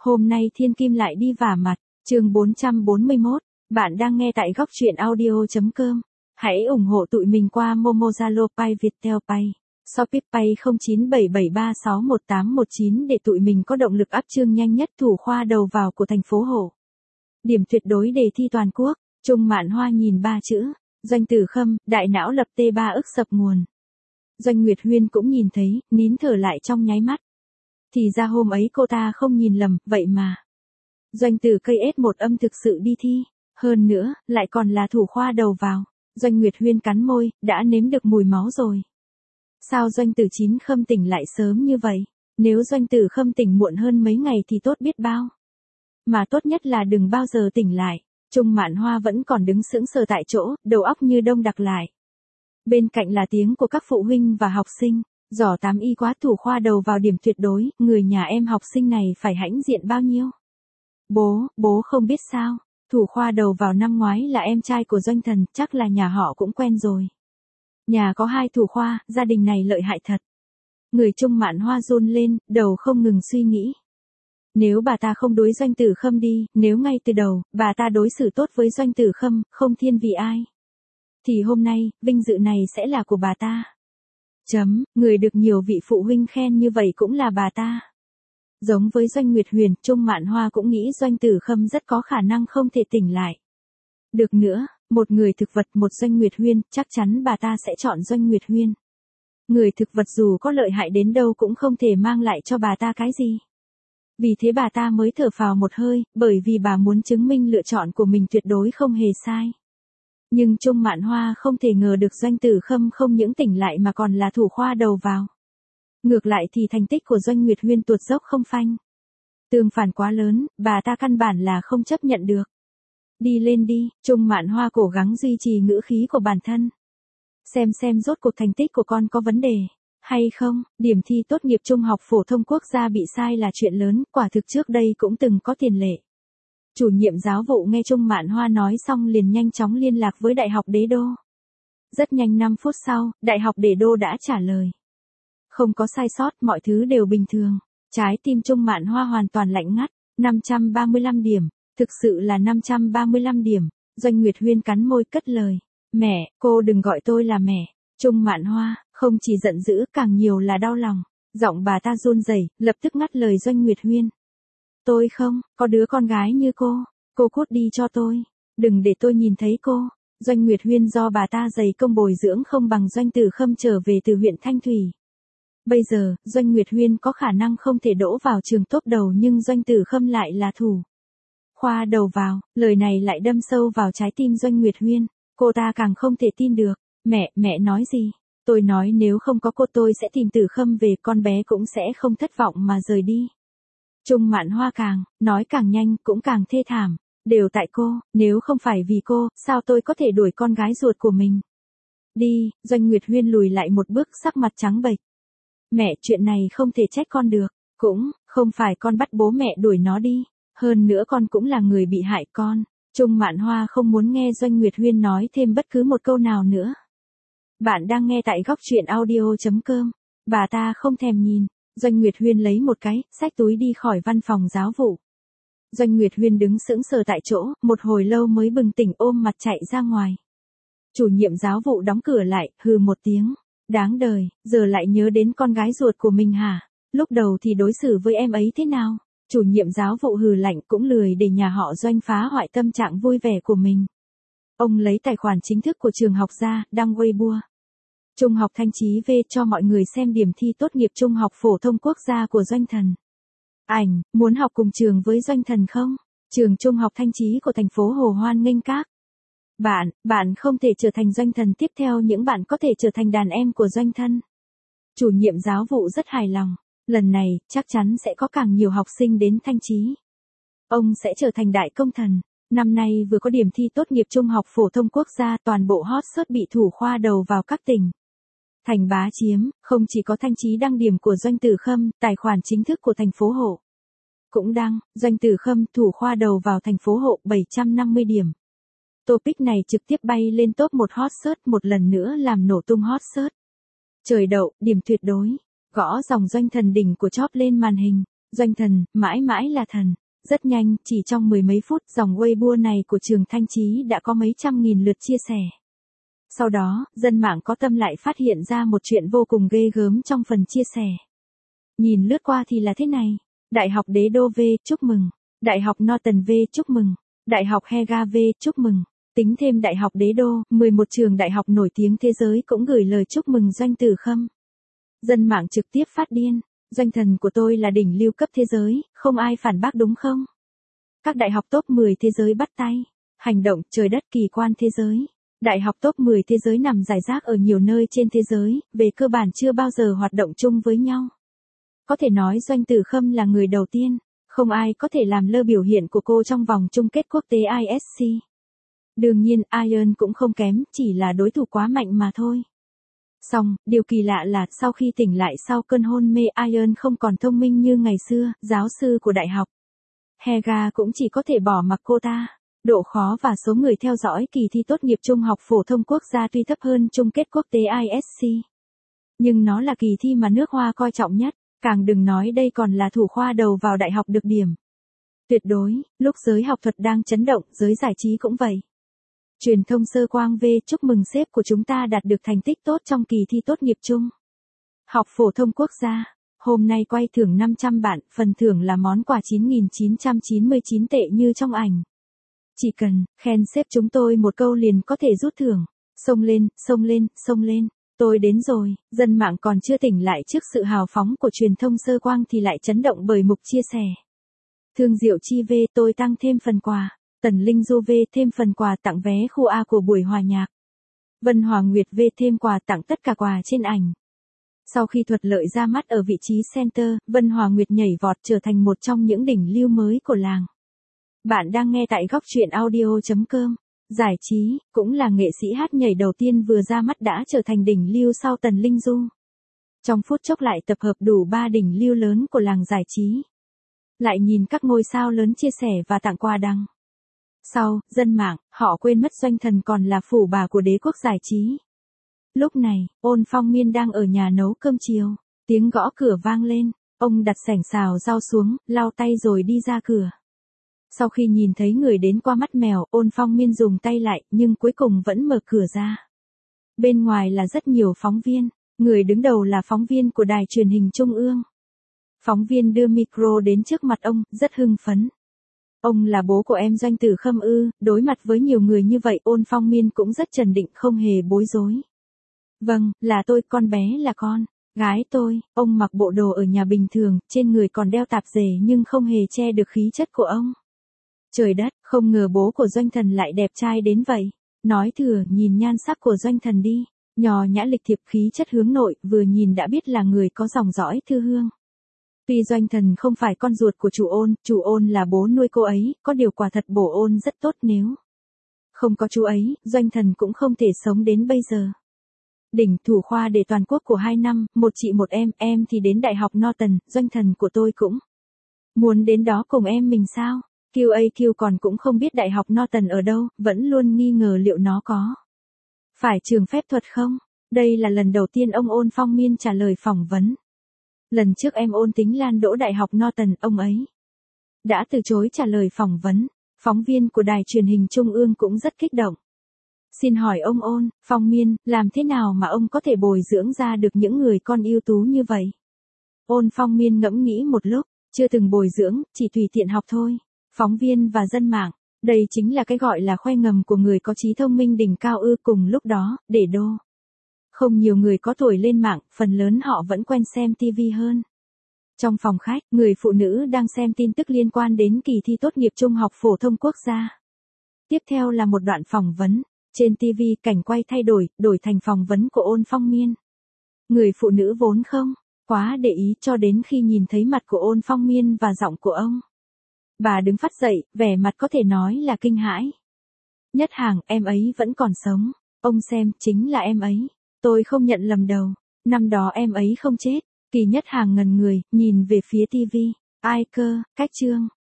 Hôm nay Thiên Kim lại đi vả mặt, chương 441, bạn đang nghe tại góc truyện audio.com. Hãy ủng hộ tụi mình qua Momo, Zalo, Pay, Viettel Pay, Shopee Pay 0977361819 để tụi mình có động lực up chương nhanh nhất thủ khoa đầu vào của thành phố Hồ. Điểm tuyệt đối đề thi toàn quốc, Trung Mạn Hoa nhìn ba chữ, Doanh Tử Khâm, đại não lập T3 ức sập nguồn. Doanh Nguyệt Huyên cũng nhìn thấy, nín thở lại trong nháy mắt. Thì ra hôm ấy cô ta không nhìn lầm, vậy mà. Doanh Tử cây S1 âm thực sự đi thi, hơn nữa, lại còn là thủ khoa đầu vào. Doanh Nguyệt Huyên cắn môi, đã nếm được mùi máu rồi. Sao Doanh Tử Chín Khâm tỉnh lại sớm như vậy? Nếu Doanh Tử Khâm tỉnh muộn hơn mấy ngày thì tốt biết bao. Mà tốt nhất là đừng bao giờ tỉnh lại. Trung Mạn Hoa vẫn còn đứng sững sờ tại chỗ, đầu óc như đông đặc lại. Bên cạnh là tiếng của các phụ huynh và học sinh. Giỏ 8 y quá thủ khoa đầu vào điểm tuyệt đối, người nhà em học sinh này phải hãnh diện bao nhiêu? Bố không biết sao, thủ khoa đầu vào năm ngoái là em trai của Doanh Thần, chắc là nhà họ cũng quen rồi. Nhà có 2 thủ khoa, gia đình này lợi hại thật. Người Trung Mạn Hoa run lên, đầu không ngừng suy nghĩ. Nếu bà ta không đối Doanh Tử Khâm đi, nếu ngay từ đầu, bà ta đối xử tốt với Doanh Tử Khâm, không thiên vị ai. Thì hôm nay, vinh dự này sẽ là của bà ta. Người được nhiều vị phụ huynh khen như vậy cũng là bà ta. Giống với Doanh Nguyệt Huyền, Trung Mạn Hoa cũng nghĩ Doanh Tử Khâm rất có khả năng không thể tỉnh lại. Được nữa, một người thực vật một Doanh Nguyệt Huyên, chắc chắn bà ta sẽ chọn Doanh Nguyệt Huyên. Người thực vật dù có lợi hại đến đâu cũng không thể mang lại cho bà ta cái gì. Vì thế bà ta mới thở phào một hơi, bởi vì bà muốn chứng minh lựa chọn của mình tuyệt đối không hề sai. Nhưng Trung Mạn Hoa không thể ngờ được Doanh Tử Khâm không những tỉnh lại mà còn là thủ khoa đầu vào. Ngược lại thì thành tích của Doanh Nguyệt Huyên tuột dốc không phanh. Tương phản quá lớn, bà ta căn bản là không chấp nhận được. Đi lên đi, Trung Mạn Hoa cố gắng duy trì ngữ khí của bản thân. Xem rốt cuộc thành tích của con có vấn đề hay không, điểm thi tốt nghiệp trung học phổ thông quốc gia bị sai là chuyện lớn, quả thực trước đây cũng từng có tiền lệ. Chủ nhiệm giáo vụ nghe Trung Mạn Hoa nói xong liền nhanh chóng liên lạc với Đại học Đế Đô. Rất nhanh 5 phút sau, Đại học Đế Đô đã trả lời. Không có sai sót, mọi thứ đều bình thường. Trái tim Trung Mạn Hoa hoàn toàn lạnh ngắt, 535 điểm, thực sự là 535 điểm. Doanh Nguyệt Huyên cắn môi cất lời. Mẹ, cô đừng gọi tôi là mẹ. Trung Mạn Hoa, không chỉ giận dữ, càng nhiều là đau lòng. Giọng bà ta run rẩy, lập tức ngắt lời Doanh Nguyệt Huyên. Tôi không, có đứa con gái như cô cút đi cho tôi, đừng để tôi nhìn thấy cô. Doanh Nguyệt Huyên do bà ta dày công bồi dưỡng không bằng Doanh Tử Khâm trở về từ huyện Thanh Thủy. Bây giờ, Doanh Nguyệt Huyên có khả năng không thể đỗ vào trường top đầu nhưng Doanh Tử Khâm lại là thủ khoa đầu vào, lời này lại đâm sâu vào trái tim Doanh Nguyệt Huyên, cô ta càng không thể tin được. Mẹ nói gì? Tôi nói nếu không có cô tôi sẽ tìm Tử Khâm về, con bé cũng sẽ không thất vọng mà rời đi. Trung Mạn Hoa nói càng nhanh cũng càng thê thảm, đều tại cô, nếu không phải vì cô, sao tôi có thể đuổi con gái ruột của mình? Đi, Doanh Nguyệt Huyên lùi lại một bước sắc mặt trắng bệch. Mẹ, chuyện này không thể trách con được, cũng không phải con bắt bố mẹ đuổi nó đi, hơn nữa con cũng là người bị hại con. Trung Mạn Hoa không muốn nghe Doanh Nguyệt Huyên nói thêm bất cứ một câu nào nữa. Bạn đang nghe tại góc truyện audio.com, bà ta không thèm nhìn. Doanh Nguyệt Huyên lấy một cái, xách túi đi khỏi văn phòng giáo vụ. Doanh Nguyệt Huyên đứng sững sờ tại chỗ, một hồi lâu mới bừng tỉnh ôm mặt chạy ra ngoài. Chủ nhiệm giáo vụ đóng cửa lại, hừ một tiếng. Đáng đời, giờ lại nhớ đến con gái ruột của mình hả? Lúc đầu thì đối xử với em ấy thế nào? Chủ nhiệm giáo vụ hừ lạnh cũng lười để nhà họ Doanh phá hoại tâm trạng vui vẻ của mình. Ông lấy tài khoản chính thức của trường học ra, đăng Weibo. Trung học Thanh Chí V cho mọi người xem điểm thi tốt nghiệp trung học phổ thông quốc gia của Doanh Thần. Ảnh, muốn học cùng trường với Doanh Thần không? Trường Trung học Thanh Chí của thành phố Hồ hoan nghênh các bạn không thể trở thành Doanh Thần tiếp theo, những bạn có thể trở thành đàn em của Doanh Thân. Chủ nhiệm giáo vụ rất hài lòng, lần này chắc chắn sẽ có càng nhiều học sinh đến Thanh Chí. Ông sẽ trở thành đại công thần. Năm nay vừa có điểm thi tốt nghiệp trung học phổ thông quốc gia, toàn bộ hot search bị thủ khoa đầu vào các tỉnh thành bá chiếm, không chỉ có Thanh Chí đăng điểm của Doanh Tử Khâm, tài khoản chính thức của thành phố Hộ cũng đăng, Doanh Tử Khâm thủ khoa đầu vào thành phố Hộ 750 điểm. Topic này trực tiếp bay lên top 1 hot search, một lần nữa làm nổ tung hot search. Trời đậu, điểm tuyệt đối, gõ dòng Doanh Thần đỉnh của chóp lên màn hình. Doanh Thần, mãi mãi là thần. Rất nhanh, chỉ trong mười mấy phút, dòng Weibo này của Trường Thanh Chí đã có mấy trăm nghìn lượt chia sẻ. Sau đó, dân mạng có tâm lại phát hiện ra một chuyện vô cùng ghê gớm trong phần chia sẻ. Nhìn lướt qua thì là thế này. Đại học Đế Đô V, chúc mừng. Đại học Norton V, chúc mừng. Đại học Hega V, chúc mừng. Tính thêm Đại học Đế Đô, 11 trường đại học nổi tiếng thế giới cũng gửi lời chúc mừng Doanh Tử Khâm. Dân mạng trực tiếp phát điên. Doanh thần của tôi là đỉnh lưu cấp thế giới, không ai phản bác đúng không? Các đại học top 10 thế giới bắt tay. Hành động trời đất kỳ quan thế giới. Đại học top 10 thế giới nằm rải rác ở nhiều nơi trên thế giới, về cơ bản chưa bao giờ hoạt động chung với nhau. Có thể nói Doanh Tử Khâm là người đầu tiên, không ai có thể làm lơ biểu hiện của cô trong vòng chung kết quốc tế ISC. Đương nhiên, Iron cũng không kém, chỉ là đối thủ quá mạnh mà thôi. Song, điều kỳ lạ là sau khi tỉnh lại sau cơn hôn mê, Iron không còn thông minh như ngày xưa, giáo sư của đại học. Hega cũng chỉ có thể bỏ mặc cô ta. Độ khó và số người theo dõi kỳ thi tốt nghiệp trung học phổ thông quốc gia tuy thấp hơn chung kết quốc tế ISC. Nhưng nó là kỳ thi mà nước Hoa coi trọng nhất, càng đừng nói đây còn là thủ khoa đầu vào đại học được điểm. Tuyệt đối, lúc giới học thuật đang chấn động, giới giải trí cũng vậy. Truyền thông Sơ Quang V, chúc mừng sếp của chúng ta đạt được thành tích tốt trong kỳ thi tốt nghiệp chung học phổ thông quốc gia. Hôm nay quay thưởng 500 bạn, phần thưởng là món quà 9.999 tệ như trong ảnh. Chỉ cần khen sếp chúng tôi một câu liền có thể rút thưởng. Xông lên, xông lên, xông lên. Tôi đến rồi. Dân mạng còn chưa tỉnh lại trước sự hào phóng của truyền thông Sơ Quang thì lại chấn động bởi mục chia sẻ. Thương Diệu Chi V, tôi tăng thêm phần quà. Tần Linh Du V, thêm phần quà tặng vé khu A của buổi hòa nhạc. Vân Hòa Nguyệt V, thêm quà tặng tất cả quà trên ảnh. Sau khi thuận lợi ra mắt ở vị trí center, Vân Hòa Nguyệt nhảy vọt trở thành một trong những đỉnh lưu mới của làng. Bạn đang nghe tại góc truyện audio.com. Giải trí, cũng là nghệ sĩ hát nhảy đầu tiên vừa ra mắt đã trở thành đỉnh lưu sau Tần Linh Du. Trong phút chốc lại tập hợp đủ 3 đỉnh lưu lớn của làng giải trí. Lại nhìn các ngôi sao lớn chia sẻ và tặng quà đăng. Sau, dân mạng, họ quên mất Doanh Thần còn là phù bà của đế quốc giải trí. Lúc này, Ôn Phong Miên đang ở nhà nấu cơm chiều. Tiếng gõ cửa vang lên, ông đặt sảnh xào rau xuống, lau tay rồi đi ra cửa. Sau khi nhìn thấy người đến qua mắt mèo, Ôn Phong Miên dùng tay lại, nhưng cuối cùng vẫn mở cửa ra. Bên ngoài là rất nhiều phóng viên, người đứng đầu là phóng viên của đài truyền hình Trung ương. Phóng viên đưa micro đến trước mặt ông, rất hưng phấn. Ông là bố của em Doanh Tử Khâm ư? Đối mặt với nhiều người như vậy, Ôn Phong Miên cũng rất trấn định, không hề bối rối. Vâng, là tôi, con bé là con gái tôi. Ông mặc bộ đồ ở nhà bình thường, trên người còn đeo tạp dề nhưng không hề che được khí chất của ông. Trời đất, không ngờ bố của Doanh Thần lại đẹp trai đến vậy. Nói thừa, nhìn nhan sắc của Doanh Thần đi. Nhò nhã lịch thiệp, khí chất hướng nội, vừa nhìn đã biết là người có dòng dõi thư hương. Tuy Doanh Thần không phải con ruột của chủ Ôn là bố nuôi cô ấy, có điều quả thật bổ Ôn rất tốt, nếu không có chú ấy, Doanh Thần cũng không thể sống đến bây giờ. Đỉnh thủ khoa để toàn quốc của 2 năm, một chị một em thì đến Đại học Norton, Doanh Thần của tôi cũng muốn đến đó cùng em mình sao? QAQ còn cũng không biết Đại học Norton ở đâu, vẫn luôn nghi ngờ liệu nó có phải trường phép thuật không? Đây là lần đầu tiên ông Ôn Phong Miên trả lời phỏng vấn. Lần trước em Ôn Tính Lan đỗ Đại học Norton, ông ấy đã từ chối trả lời phỏng vấn. Phóng viên của đài truyền hình Trung ương cũng rất kích động. Xin hỏi ông Ôn Phong Miên, làm thế nào mà ông có thể bồi dưỡng ra được những người con ưu tú như vậy? Ôn Phong Miên ngẫm nghĩ một lúc, chưa từng bồi dưỡng, chỉ tùy tiện học thôi. Phóng viên và dân mạng, đây chính là cái gọi là khoe ngầm của người có trí thông minh đỉnh cao ư. Cùng lúc đó, để đô không nhiều người có tuổi lên mạng, phần lớn họ vẫn quen xem TV hơn. Trong phòng khách, người phụ nữ đang xem tin tức liên quan đến kỳ thi tốt nghiệp trung học phổ thông quốc gia. Tiếp theo là một đoạn phỏng vấn. Trên TV, cảnh quay thay đổi thành phỏng vấn của Ôn Phong Miên. Người phụ nữ vốn không quá để ý cho đến khi nhìn thấy mặt của Ôn Phong Miên và giọng của ông. Bà đứng phắt dậy, vẻ mặt có thể nói là kinh hãi. Nhất Hàng, em ấy vẫn còn sống. Ông xem, chính là em ấy. Tôi không nhận lầm đâu. Năm đó em ấy không chết. Kỳ Nhất Hàng ngần người, nhìn về phía TV. Ai cơ, cách chương.